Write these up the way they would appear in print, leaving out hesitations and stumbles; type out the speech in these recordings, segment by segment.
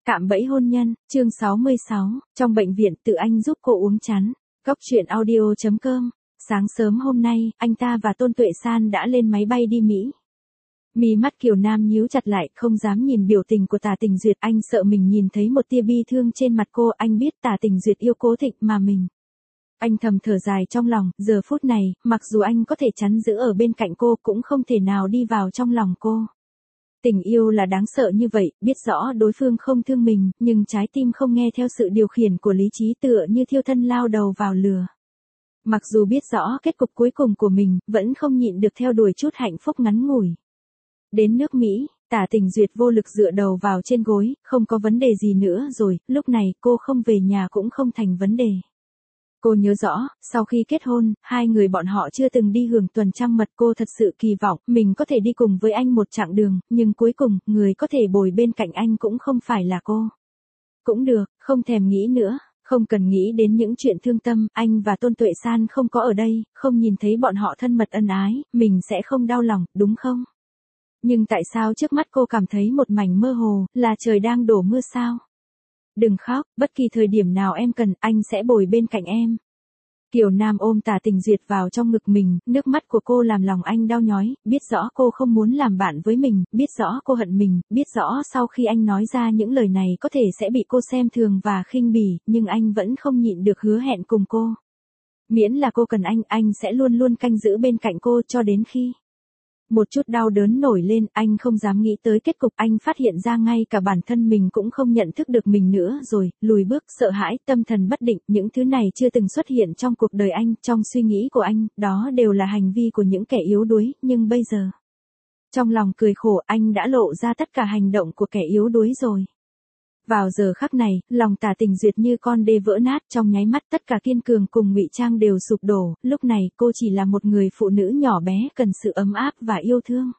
Cạm bẫy hôn nhân, chương 66, trong bệnh viện tự anh giúp cô uống chắn. Góc truyện audio.com. Sáng sớm hôm nay, anh ta và Tôn Tuệ San đã lên máy bay đi Mỹ. Mí mắt Kiều Nam nhíu chặt lại, không dám nhìn biểu tình của Tả Tình Duyệt, anh sợ mình nhìn thấy một tia bi thương trên mặt cô, anh biết Tả Tình Duyệt yêu Cố Thịnh mà mình. Anh thầm thở dài trong lòng, giờ phút này, mặc dù anh có thể chắn giữ ở bên cạnh cô cũng không thể nào đi vào trong lòng cô. Tình yêu là đáng sợ như vậy, biết rõ đối phương không thương mình, nhưng trái tim không nghe theo sự điều khiển của lý trí tựa như thiêu thân lao đầu vào lửa. Mặc dù biết rõ kết cục cuối cùng của mình, vẫn không nhịn được theo đuổi chút hạnh phúc ngắn ngủi. Đến nước Mỹ, Tả Tình Duyệt vô lực dựa đầu vào trên gối, không có vấn đề gì nữa rồi, lúc này cô không về nhà cũng không thành vấn đề. Cô nhớ rõ, sau khi kết hôn, hai người bọn họ chưa từng đi hưởng tuần trăng mật, cô thật sự kỳ vọng mình có thể đi cùng với anh một chặng đường, nhưng cuối cùng, người có thể bồi bên cạnh anh cũng không phải là cô. Cũng được, không thèm nghĩ nữa, không cần nghĩ đến những chuyện thương tâm, anh và Tôn Tuệ San không có ở đây, không nhìn thấy bọn họ thân mật ân ái, mình sẽ không đau lòng, đúng không? Nhưng tại sao trước mắt cô cảm thấy một mảnh mơ hồ, là trời đang đổ mưa sao? Đừng khóc, bất kỳ thời điểm nào em cần, anh sẽ bồi bên cạnh em. Kiều Nam ôm Tả Tình Duyệt vào trong ngực mình, nước mắt của cô làm lòng anh đau nhói, biết rõ cô không muốn làm bạn với mình, biết rõ cô hận mình, biết rõ sau khi anh nói ra những lời này có thể sẽ bị cô xem thường và khinh bỉ, nhưng anh vẫn không nhịn được hứa hẹn cùng cô. Miễn là cô cần anh sẽ luôn luôn canh giữ bên cạnh cô cho đến khi... Một chút đau đớn nổi lên, anh không dám nghĩ tới kết cục, anh phát hiện ra ngay cả bản thân mình cũng không nhận thức được mình nữa rồi, lùi bước, sợ hãi, tâm thần bất định, những thứ này chưa từng xuất hiện trong cuộc đời anh, trong suy nghĩ của anh, đó đều là hành vi của những kẻ yếu đuối, nhưng bây giờ... Trong lòng cười khổ, anh đã lộ ra tất cả hành động của kẻ yếu đuối rồi. Vào giờ khắc này, lòng Tả Tình Duyệt như con đê vỡ nát, trong nháy mắt tất cả kiên cường cùng ngụy trang đều sụp đổ, lúc này cô chỉ là một người phụ nữ nhỏ bé cần sự ấm áp và yêu thương.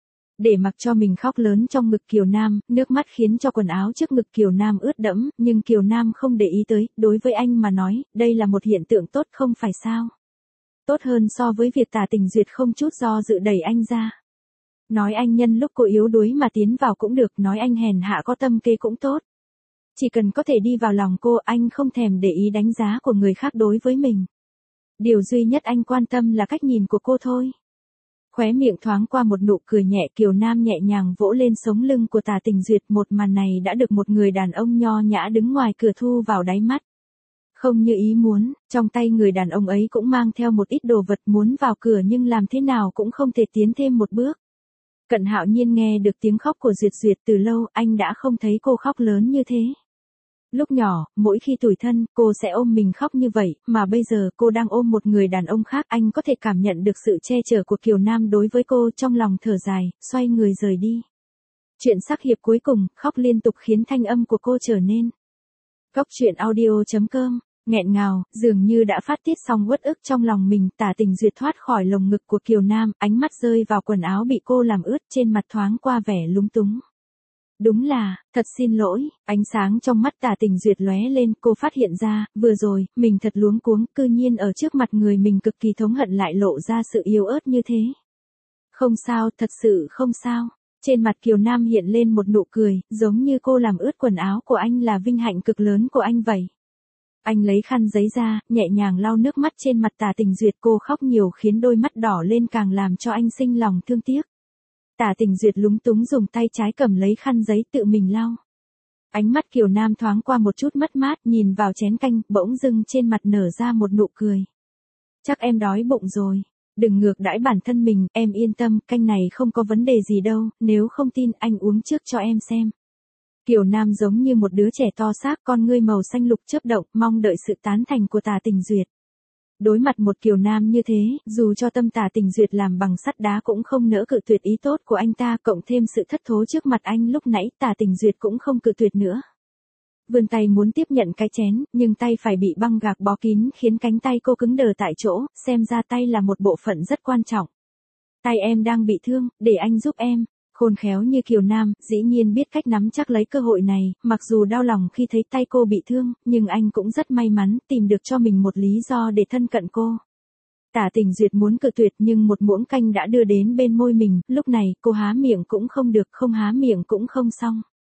Để mặc cho mình khóc lớn trong ngực Kiều Nam, nước mắt khiến cho quần áo trước ngực Kiều Nam ướt đẫm, nhưng Kiều Nam không để ý tới, đối với anh mà nói, đây là một hiện tượng tốt không phải sao? Tốt hơn so với việc Tả Tình Duyệt không chút do dự đẩy anh ra. Nói anh nhân lúc cô yếu đuối mà tiến vào cũng được, nói anh hèn hạ có tâm kế cũng tốt. Chỉ cần có thể đi vào lòng cô, anh không thèm để ý đánh giá của người khác đối với mình. Điều duy nhất anh quan tâm là cách nhìn của cô thôi. Khóe miệng thoáng qua một nụ cười nhẹ, Kiều Nam nhẹ nhàng vỗ lên sống lưng của Tả Tình Duyệt, một màn này đã được một người đàn ông nho nhã đứng ngoài cửa thu vào đáy mắt. Không như ý muốn, trong tay người đàn ông ấy cũng mang theo một ít đồ vật, muốn vào cửa nhưng làm thế nào cũng không thể tiến thêm một bước. Cận Hạo Nhiên nghe được tiếng khóc của Duyệt Duyệt từ lâu, anh đã không thấy cô khóc lớn như thế. Lúc nhỏ, mỗi khi tủi thân, cô sẽ ôm mình khóc như vậy, mà bây giờ cô đang ôm một người đàn ông khác, anh có thể cảm nhận được sự che chở của Kiều Nam đối với cô, trong lòng thở dài, xoay người rời đi. Chuyện sắc hiệp cuối cùng, khóc liên tục khiến thanh âm của cô trở nên. Góc truyện audio.com. Nghẹn ngào, dường như đã phát tiết xong uất ức trong lòng mình, Tả Tình Duyệt thoát khỏi lồng ngực của Kiều Nam, ánh mắt rơi vào quần áo bị cô làm ướt, trên mặt thoáng qua vẻ lúng túng. Đúng là, thật xin lỗi, ánh sáng trong mắt Tả Tình Duyệt lóe lên, cô phát hiện ra, vừa rồi, mình thật luống cuống, cư nhiên ở trước mặt người mình cực kỳ thống hận lại lộ ra sự yếu ớt như thế. Không sao, thật sự không sao. Trên mặt Kiều Nam hiện lên một nụ cười, giống như cô làm ướt quần áo của anh là vinh hạnh cực lớn của anh vậy. Anh lấy khăn giấy ra, nhẹ nhàng lau nước mắt trên mặt Tả Tình Duyệt, cô khóc nhiều khiến đôi mắt đỏ lên càng làm cho anh sinh lòng thương tiếc. Tả Tình Duyệt lúng túng dùng tay trái cầm lấy khăn giấy tự mình lau. Ánh mắt Kiều Nam thoáng qua một chút mất mát, nhìn vào chén canh, bỗng dưng trên mặt nở ra một nụ cười. Chắc em đói bụng rồi. Đừng ngược đãi bản thân mình, em yên tâm, canh này không có vấn đề gì đâu, nếu không tin anh uống trước cho em xem. Kiều Nam giống như một đứa trẻ to xác, con ngươi màu xanh lục chớp động, mong đợi sự tán thành của Tả Tình Duyệt. Đối mặt một Kiều Nam như thế, dù cho tâm Tả Tình Duyệt làm bằng sắt đá cũng không nỡ cự tuyệt ý tốt của anh ta, cộng thêm sự thất thố trước mặt anh lúc nãy, Tả Tình Duyệt cũng không cự tuyệt nữa. Vươn tay muốn tiếp nhận cái chén, nhưng tay phải bị băng gạc bó kín khiến cánh tay cô cứng đờ tại chỗ, xem ra tay là một bộ phận rất quan trọng. Tay em đang bị thương, để anh giúp em. Khôn khéo như Kiều Nam, dĩ nhiên biết cách nắm chắc lấy cơ hội này, mặc dù đau lòng khi thấy tay cô bị thương, nhưng anh cũng rất may mắn, tìm được cho mình một lý do để thân cận cô. Tả Tình Duyệt muốn cự tuyệt nhưng một muỗng canh đã đưa đến bên môi mình, lúc này, cô há miệng cũng không được, không há miệng cũng không xong.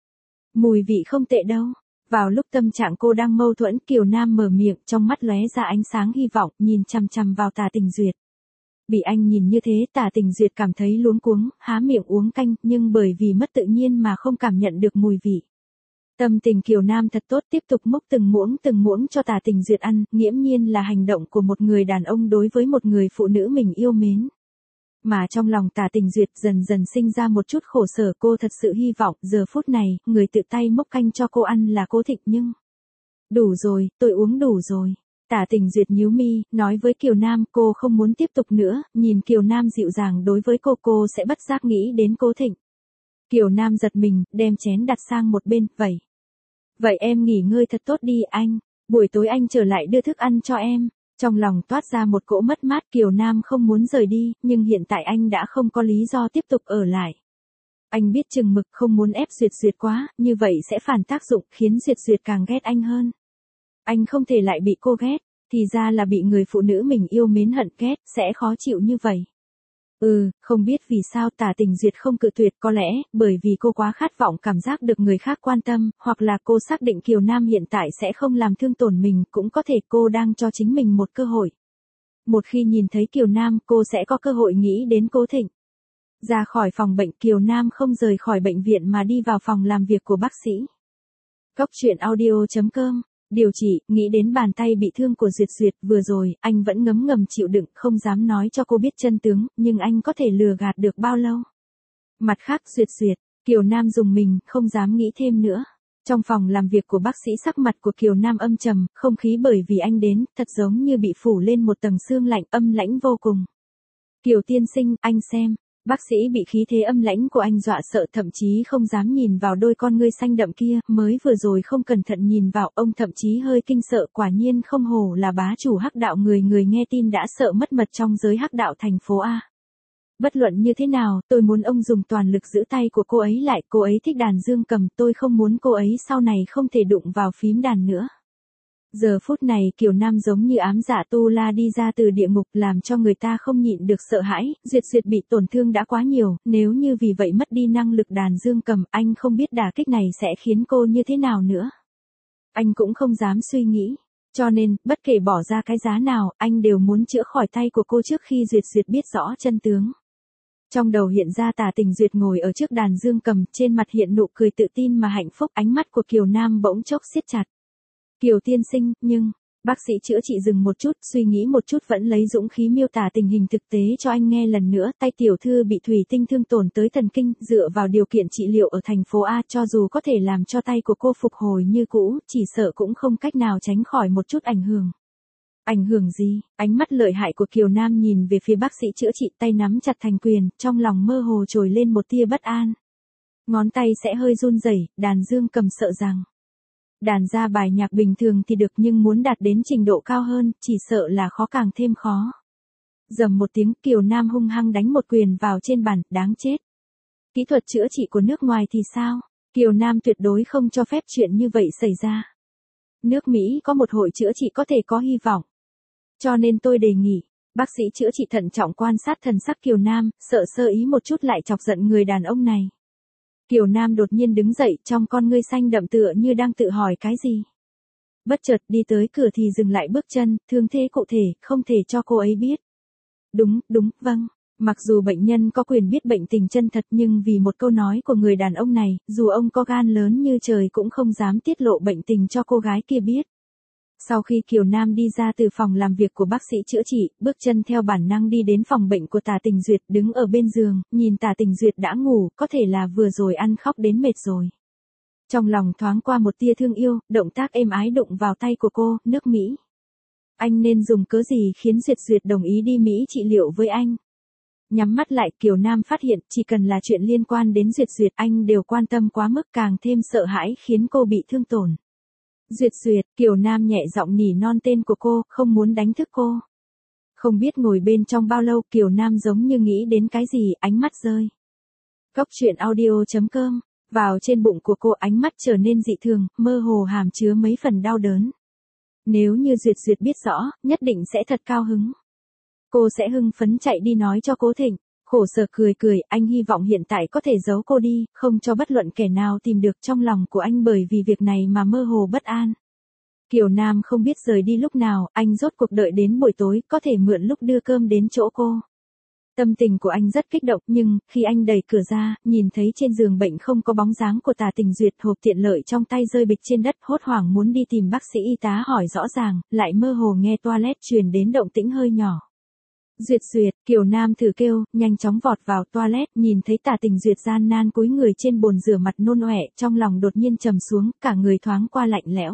Mùi vị không tệ đâu. Vào lúc tâm trạng cô đang mâu thuẫn, Kiều Nam mở miệng, trong mắt lóe ra ánh sáng hy vọng, nhìn chằm chằm vào Tả Tình Duyệt. Bị anh nhìn như thế, Tả Tình Duyệt cảm thấy luống cuống, há miệng uống canh, nhưng bởi vì mất tự nhiên mà không cảm nhận được mùi vị. Tâm tình Kiều Nam thật tốt, tiếp tục múc từng muỗng cho Tả Tình Duyệt ăn, nghiễm nhiên là hành động của một người đàn ông đối với một người phụ nữ mình yêu mến. Mà trong lòng Tả Tình Duyệt dần dần sinh ra một chút khổ sở, cô thật sự hy vọng giờ phút này, người tự tay múc canh cho cô ăn là Cố Thịnh, nhưng... Đủ rồi, tôi uống đủ rồi. Tả Tình Duyệt nhíu mi, nói với Kiều Nam cô không muốn tiếp tục nữa, nhìn Kiều Nam dịu dàng đối với cô sẽ bất giác nghĩ đến Cố Thịnh. Kiều Nam giật mình, đem chén đặt sang một bên, Vậy em nghỉ ngơi thật tốt đi anh, buổi tối anh trở lại đưa thức ăn cho em. Trong lòng toát ra một cỗ mất mát, Kiều Nam không muốn rời đi, nhưng hiện tại anh đã không có lý do tiếp tục ở lại. Anh biết chừng mực, không muốn ép Duyệt quá, như vậy sẽ phản tác dụng, khiến Duyệt càng ghét anh hơn. Anh không thể lại bị cô ghét, thì ra là bị người phụ nữ mình yêu mến hận ghét, sẽ khó chịu như vậy. Không biết vì sao Tả Tình Duyệt không cự tuyệt, có lẽ bởi vì cô quá khát vọng cảm giác được người khác quan tâm, hoặc là cô xác định Kiều Nam hiện tại sẽ không làm thương tổn mình, cũng có thể cô đang cho chính mình một cơ hội. Một khi nhìn thấy Kiều Nam, cô sẽ có cơ hội nghĩ đến Cố Thịnh. Ra khỏi phòng bệnh, Kiều Nam không rời khỏi bệnh viện mà đi vào phòng làm việc của bác sĩ. Cốc truyện audio.com. Điều trị, nghĩ đến bàn tay bị thương của Duyệt, vừa rồi, anh vẫn ngấm ngầm chịu đựng, không dám nói cho cô biết chân tướng, nhưng anh có thể lừa gạt được bao lâu. Mặt khác Duyệt, Kiều Nam dùng mình, không dám nghĩ thêm nữa. Trong phòng làm việc của bác sĩ, sắc mặt của Kiều Nam âm trầm, không khí bởi vì anh đến, thật giống như bị phủ lên một tầng sương lạnh, âm lãnh vô cùng. Kiều tiên sinh, anh xem. Bác sĩ bị khí thế âm lãnh của anh dọa sợ, thậm chí không dám nhìn vào đôi con ngươi xanh đậm kia, mới vừa rồi không cẩn thận nhìn vào, ông thậm chí hơi kinh sợ, quả nhiên không hổ là bá chủ hắc đạo, người nghe tin đã sợ mất mật trong giới hắc đạo thành phố A. Bất luận như thế nào, tôi muốn ông dùng toàn lực giữ tay của cô ấy lại, cô ấy thích đàn dương cầm, tôi không muốn cô ấy sau này không thể đụng vào phím đàn nữa. Giờ phút này Kiều Nam giống như ám dạ tu la đi ra từ địa ngục, làm cho người ta không nhịn được sợ hãi. Duyệt bị tổn thương đã quá nhiều, nếu như vì vậy mất đi năng lực đàn dương cầm, anh không biết đả kích này sẽ khiến cô như thế nào nữa. Anh cũng không dám suy nghĩ. Cho nên, bất kể bỏ ra cái giá nào, anh đều muốn chữa khỏi tay của cô trước khi Duyệt biết rõ chân tướng. Trong đầu hiện ra Tả Tình Duyệt ngồi ở trước đàn dương cầm, trên mặt hiện nụ cười tự tin mà hạnh phúc, ánh mắt của Kiều Nam bỗng chốc siết chặt. Kiều tiên sinh, nhưng, bác sĩ chữa trị dừng một chút, suy nghĩ một chút vẫn lấy dũng khí miêu tả tình hình thực tế cho anh nghe lần nữa, tay tiểu thư bị thủy tinh thương tổn tới thần kinh, dựa vào điều kiện trị liệu ở thành phố A, cho dù có thể làm cho tay của cô phục hồi như cũ, chỉ sợ cũng không cách nào tránh khỏi một chút ảnh hưởng. Ảnh hưởng gì? Ánh mắt lợi hại của Kiều Nam nhìn về phía bác sĩ chữa trị, tay nắm chặt thành quyền, trong lòng mơ hồ trồi lên một tia bất an. Ngón tay sẽ hơi run rẩy, đàn dương cầm sợ rằng đàn ra bài nhạc bình thường thì được, nhưng muốn đạt đến trình độ cao hơn, chỉ sợ là khó càng thêm khó. Dầm một tiếng, Kiều Nam hung hăng đánh một quyền vào trên bàn, đáng chết. Kỹ thuật chữa trị của nước ngoài thì sao? Kiều Nam tuyệt đối không cho phép chuyện như vậy xảy ra. Nước Mỹ có một hội chữa trị có thể có hy vọng. Cho nên tôi đề nghị, bác sĩ chữa trị thận trọng quan sát thần sắc Kiều Nam, sợ sơ ý một chút lại chọc giận người đàn ông này. Kiều Nam đột nhiên đứng dậy, trong con ngươi xanh đậm tựa như đang tự hỏi cái gì. Bất chợt đi tới cửa thì dừng lại bước chân, thương thế cụ thể, không thể cho cô ấy biết. Đúng, vâng. Mặc dù bệnh nhân có quyền biết bệnh tình chân thật, nhưng vì một câu nói của người đàn ông này, dù ông có gan lớn như trời cũng không dám tiết lộ bệnh tình cho cô gái kia biết. Sau khi Kiều Nam đi ra từ phòng làm việc của bác sĩ chữa trị, bước chân theo bản năng đi đến phòng bệnh của Tả Tình Duyệt, đứng ở bên giường, nhìn Tả Tình Duyệt đã ngủ, có thể là vừa rồi ăn khóc đến mệt rồi. Trong lòng thoáng qua một tia thương yêu, động tác êm ái đụng vào tay của cô, nước Mỹ. Anh nên dùng cớ gì khiến Duyệt đồng ý đi Mỹ trị liệu với anh? Nhắm mắt lại, Kiều Nam phát hiện, chỉ cần là chuyện liên quan đến Duyệt, anh đều quan tâm quá mức, càng thêm sợ hãi khiến cô bị thương tổn. Duyệt, Kiều Nam nhẹ giọng nỉ non tên của cô, không muốn đánh thức cô. Không biết ngồi bên trong bao lâu, Kiều Nam giống như nghĩ đến cái gì, ánh mắt rơi. Cốc truyện audio.com, vào trên bụng của cô, ánh mắt trở nên dị thường, mơ hồ hàm chứa mấy phần đau đớn. Nếu như Duyệt biết rõ, nhất định sẽ thật cao hứng. Cô sẽ hưng phấn chạy đi nói cho Cố Thịnh. Khổ sở cười cười, anh hy vọng hiện tại có thể giấu cô đi, không cho bất luận kẻ nào tìm được trong lòng của anh bởi vì việc này mà mơ hồ bất an. Kiều Nam không biết rời đi lúc nào, anh rốt cuộc đợi đến buổi tối, có thể mượn lúc đưa cơm đến chỗ cô. Tâm tình của anh rất kích động, nhưng, khi anh đẩy cửa ra, nhìn thấy trên giường bệnh không có bóng dáng của Tả Tình Duyệt, hộp tiện lợi trong tay rơi bịch trên đất, hốt hoảng muốn đi tìm bác sĩ y tá hỏi rõ ràng, lại mơ hồ nghe toilet truyền đến động tĩnh hơi nhỏ. Duyệt Duyệt, Kiều Nam thử kêu, nhanh chóng vọt vào toilet, nhìn thấy Tả Tình Duyệt gian nan cúi người trên bồn rửa mặt nôn ọe, trong lòng đột nhiên trầm xuống, cả người thoáng qua lạnh lẽo.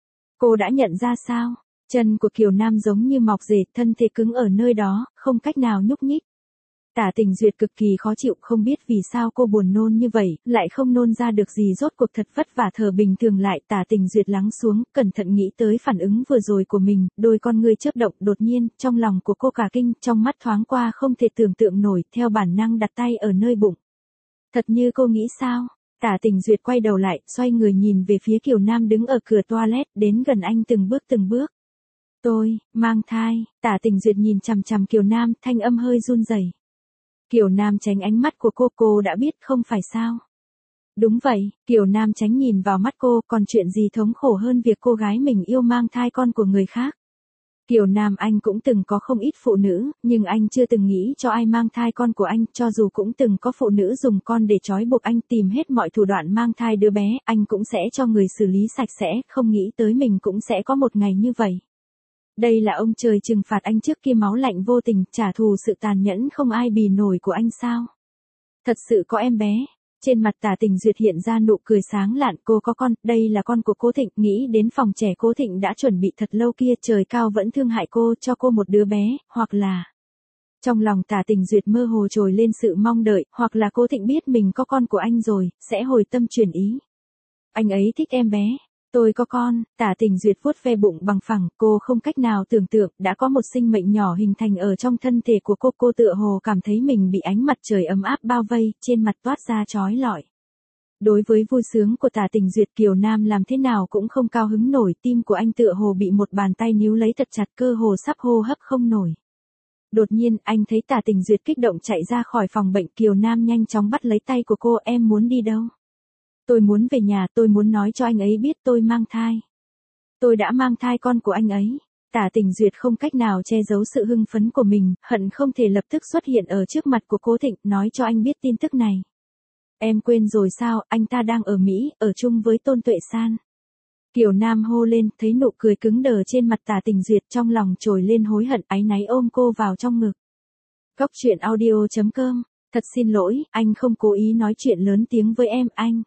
Cô đã nhận ra sao? Chân của Kiều Nam giống như mọc rễ, thân thể cứng ở nơi đó, không cách nào nhúc nhích. Tả Tình Duyệt cực kỳ khó chịu, không biết vì sao cô buồn nôn như vậy, lại không nôn ra được gì, rốt cuộc thật vất vả thở bình thường lại. Tả Tình Duyệt lắng xuống, cẩn thận nghĩ tới phản ứng vừa rồi của mình, đôi con ngươi chớp động, đột nhiên, trong lòng của cô cả kinh, trong mắt thoáng qua không thể tưởng tượng nổi, theo bản năng đặt tay ở nơi bụng. Thật như cô nghĩ sao? Tả Tình Duyệt quay đầu lại, xoay người nhìn về phía Kiều Nam đứng ở cửa toilet, đến gần anh từng bước từng bước. Tôi, mang thai. Tả Tình Duyệt nhìn chằm chằm Kiều Nam, thanh âm hơi run rẩy. Kiều Nam tránh ánh mắt của cô đã biết không phải sao? Đúng vậy, Kiều Nam tránh nhìn vào mắt cô, còn chuyện gì thống khổ hơn việc cô gái mình yêu mang thai con của người khác? Kiều Nam, anh cũng từng có không ít phụ nữ, nhưng anh chưa từng nghĩ cho ai mang thai con của anh, cho dù cũng từng có phụ nữ dùng con để trói buộc anh, tìm hết mọi thủ đoạn mang thai đứa bé, anh cũng sẽ cho người xử lý sạch sẽ, không nghĩ tới mình cũng sẽ có một ngày như vậy. Đây là ông trời trừng phạt anh trước kia máu lạnh vô tình, trả thù sự tàn nhẫn không ai bì nổi của anh sao? Thật sự có em bé. Trên mặt Tả Tình Duyệt hiện ra nụ cười sáng lạn, cô có con, đây là con của Cố Thịnh, nghĩ đến phòng trẻ Cố Thịnh đã chuẩn bị thật lâu kia, trời cao vẫn thương hại cô, cho cô một đứa bé, hoặc là... Trong lòng Tả Tình Duyệt mơ hồ trồi lên sự mong đợi, hoặc là Cố Thịnh biết mình có con của anh rồi, sẽ hồi tâm chuyển ý. Anh ấy thích em bé. Tôi có con. Tả Tình Duyệt vuốt ve bụng bằng phẳng, cô không cách nào tưởng tượng, đã có một sinh mệnh nhỏ hình thành ở trong thân thể của cô tựa hồ cảm thấy mình bị ánh mặt trời ấm áp bao vây, trên mặt toát ra chói lọi. Đối với vui sướng của Tả Tình Duyệt, Kiều Nam làm thế nào cũng không cao hứng nổi, tim của anh tựa hồ bị một bàn tay níu lấy thật chặt, cơ hồ sắp hô hấp không nổi. Đột nhiên, anh thấy Tả Tình Duyệt kích động chạy ra khỏi phòng bệnh, Kiều Nam nhanh chóng bắt lấy tay của cô, em muốn đi đâu? Tôi muốn về nhà, tôi muốn nói cho anh ấy biết tôi mang thai. Tôi đã mang thai con của anh ấy. Tả Tình Duyệt không cách nào che giấu sự hưng phấn của mình, hận không thể lập tức xuất hiện ở trước mặt của Cố Thịnh, nói cho anh biết tin tức này. Em quên rồi sao, anh ta đang ở Mỹ, ở chung với Tôn Tuệ San. Kiều Nam hô lên, thấy nụ cười cứng đờ trên mặt Tả Tình Duyệt, trong lòng trồi lên hối hận, áy náy ôm cô vào trong ngực. Cóc truyện audio.com. Thật xin lỗi, anh không cố ý nói chuyện lớn tiếng với em, anh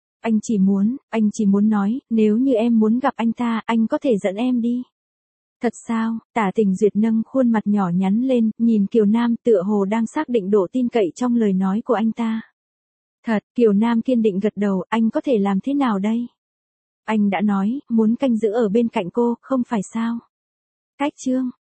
chỉ muốn nói, nếu như em muốn gặp anh ta, anh có thể dẫn em đi. Thật sao? Tả Tình Duyệt nâng khuôn mặt nhỏ nhắn lên, nhìn Kiều Nam tựa hồ đang xác định độ tin cậy trong lời nói của anh ta. Thật, Kiều Nam kiên định gật đầu, anh có thể làm thế nào đây? Anh đã nói, muốn canh giữ ở bên cạnh cô, không phải sao? Cách chương.